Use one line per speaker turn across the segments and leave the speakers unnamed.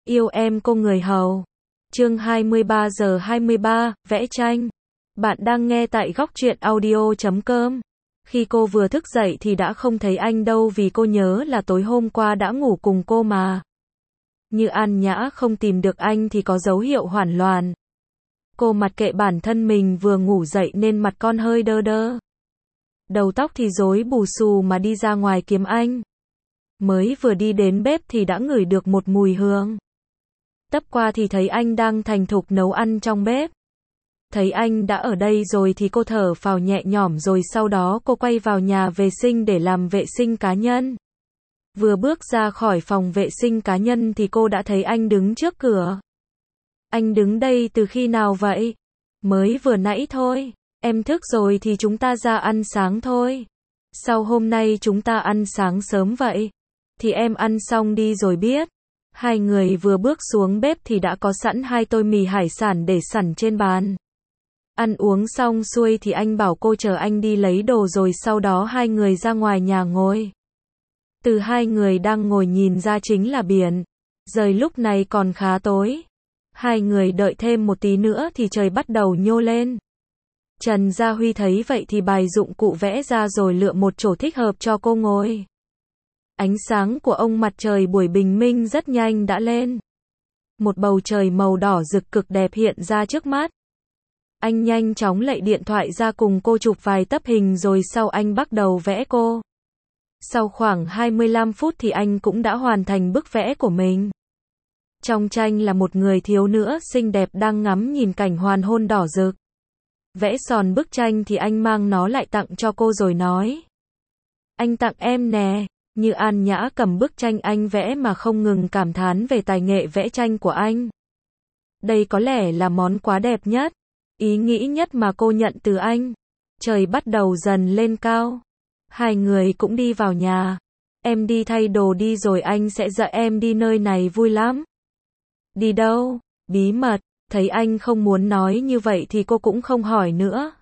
Yêu em cô người hầu. Chương 23 giờ 23, vẽ tranh. Bạn đang nghe tại góc truyện audio.com. Khi cô vừa thức dậy thì đã không thấy anh đâu vì cô nhớ là tối hôm qua đã ngủ cùng cô mà. Như An Nhã không tìm được anh thì có dấu hiệu hoảng loạn. Cô mặc kệ bản thân mình vừa ngủ dậy nên mặt con hơi đơ đơ. Đầu tóc thì rối bù xù mà đi ra ngoài kiếm anh. Mới vừa đi đến bếp thì đã ngửi được một mùi hương. Tấp qua thì thấy anh đang thành thục nấu ăn trong bếp. Thấy anh đã ở đây rồi thì cô thở phào nhẹ nhõm rồi sau đó cô quay vào nhà vệ sinh để làm vệ sinh cá nhân. Vừa bước ra khỏi phòng vệ sinh cá nhân thì cô đã thấy anh đứng trước cửa. Anh đứng đây từ khi nào vậy? Mới vừa nãy thôi. Em thức rồi thì chúng ta ra ăn sáng thôi. Sao hôm nay chúng ta ăn sáng sớm vậy? Thì em ăn xong đi rồi biết. Hai người vừa bước xuống bếp thì đã có sẵn 2 tô mì hải sản để sẵn trên bàn. Ăn uống xong xuôi thì anh bảo cô chờ anh đi lấy đồ rồi sau đó hai người ra ngoài nhà ngồi. Từ hai người đang ngồi nhìn ra chính là biển. Trời lúc này còn khá tối. Hai người đợi thêm một tí nữa thì trời bắt đầu nhô lên. Trần Gia Huy thấy vậy thì bài dụng cụ vẽ ra rồi lựa một chỗ thích hợp cho cô ngồi. Ánh sáng của ông mặt trời buổi bình minh rất nhanh đã lên. Một bầu trời màu đỏ rực cực đẹp hiện ra trước mắt. Anh nhanh chóng lấy điện thoại ra cùng cô chụp vài tấm hình rồi sau anh bắt đầu vẽ cô. Sau khoảng 25 phút thì anh cũng đã hoàn thành bức vẽ của mình. Trong tranh là một người thiếu nữ xinh đẹp đang ngắm nhìn cảnh hoàng hôn đỏ rực. Vẽ xong bức tranh thì anh mang nó lại tặng cho cô rồi nói. Anh tặng em nè. Như An Nhã cầm bức tranh anh vẽ mà không ngừng cảm thán về tài nghệ vẽ tranh của anh. Đây có lẽ là món quà đẹp nhất, ý nghĩ nhất mà cô nhận từ anh. Trời bắt đầu dần lên cao. Hai người cũng đi vào nhà. Em đi thay đồ đi rồi anh sẽ dẫn em đi nơi này vui lắm. Đi đâu? Bí mật. Thấy anh không muốn nói như vậy thì cô cũng không hỏi nữa.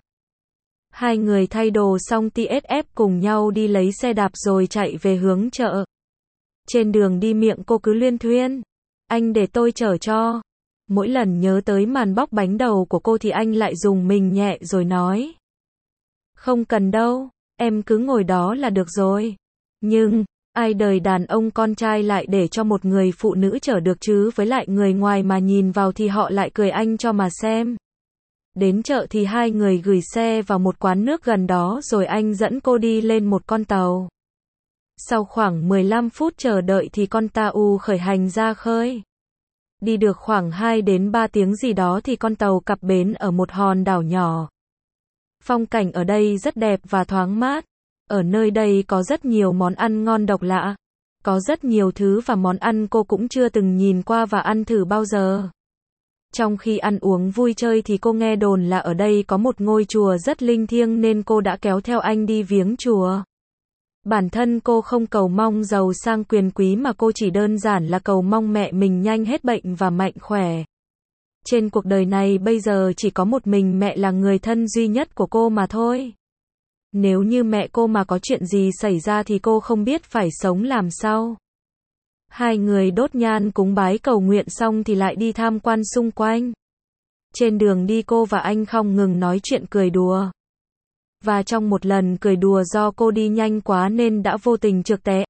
Hai người thay đồ xong TSF cùng nhau đi lấy xe đạp rồi chạy về hướng chợ. Trên đường đi miệng cô cứ luyên thuyên. Anh để tôi chở cho. Mỗi lần nhớ tới màn bóc bánh đầu của cô thì anh lại dùng mình nhẹ rồi nói. Không cần đâu, em cứ ngồi đó là được rồi. Nhưng, ai đời đàn ông con trai lại để cho một người phụ nữ chở được chứ với lại người ngoài mà nhìn vào thì họ lại cười anh cho mà xem. Đến chợ thì hai người gửi xe vào một quán nước gần đó rồi anh dẫn cô đi lên một con tàu. Sau khoảng 15 phút chờ đợi thì con tàu khởi hành ra khơi. Đi được khoảng 2 đến 3 tiếng gì đó thì con tàu cập bến ở một hòn đảo nhỏ. Phong cảnh ở đây rất đẹp và thoáng mát. Ở nơi đây có rất nhiều món ăn ngon độc lạ. Có rất nhiều thứ và món ăn cô cũng chưa từng nhìn qua và ăn thử bao giờ. Trong khi ăn uống vui chơi thì cô nghe đồn là ở đây có một ngôi chùa rất linh thiêng nên cô đã kéo theo anh đi viếng chùa. Bản thân cô không cầu mong giàu sang quyền quý mà cô chỉ đơn giản là cầu mong mẹ mình nhanh hết bệnh và mạnh khỏe. Trên cuộc đời này bây giờ chỉ có một mình mẹ là người thân duy nhất của cô mà thôi. Nếu như mẹ cô mà có chuyện gì xảy ra thì cô không biết phải sống làm sao. Hai người đốt nhang cúng bái cầu nguyện xong thì lại đi tham quan xung quanh. Trên đường đi cô và anh không ngừng nói chuyện cười đùa. Và trong một lần cười đùa do cô đi nhanh quá nên đã vô tình trượt té,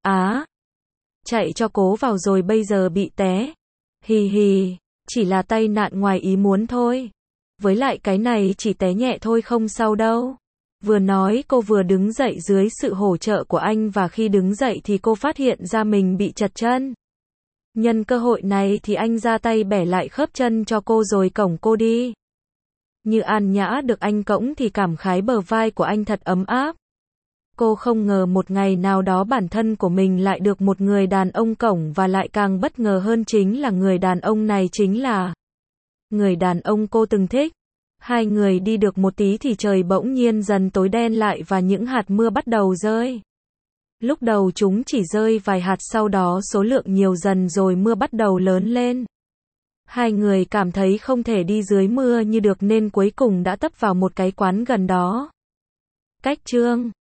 chạy cho cố vào rồi bây giờ bị té. Hì hì, chỉ là tai nạn ngoài ý muốn thôi. Với lại cái này chỉ té nhẹ thôi không sao đâu. Vừa nói cô vừa đứng dậy dưới sự hỗ trợ của anh và khi đứng dậy thì cô phát hiện ra mình bị trật chân. Nhân cơ hội này thì anh ra tay bẻ lại khớp chân cho cô rồi cõng cô đi. Như An Nhã được anh cõng thì cảm khái bờ vai của anh thật ấm áp. Cô không ngờ một ngày nào đó bản thân của mình lại được một người đàn ông cõng và lại càng bất ngờ hơn chính là người đàn ông này chính là người đàn ông cô từng thích. Hai người đi được một tí thì trời bỗng nhiên dần tối đen lại và những hạt mưa bắt đầu rơi. Lúc đầu chúng chỉ rơi vài hạt sau đó số lượng nhiều dần rồi mưa bắt đầu lớn lên. Hai người cảm thấy không thể đi dưới mưa như được nên cuối cùng đã tấp vào một cái quán gần đó. Cách chương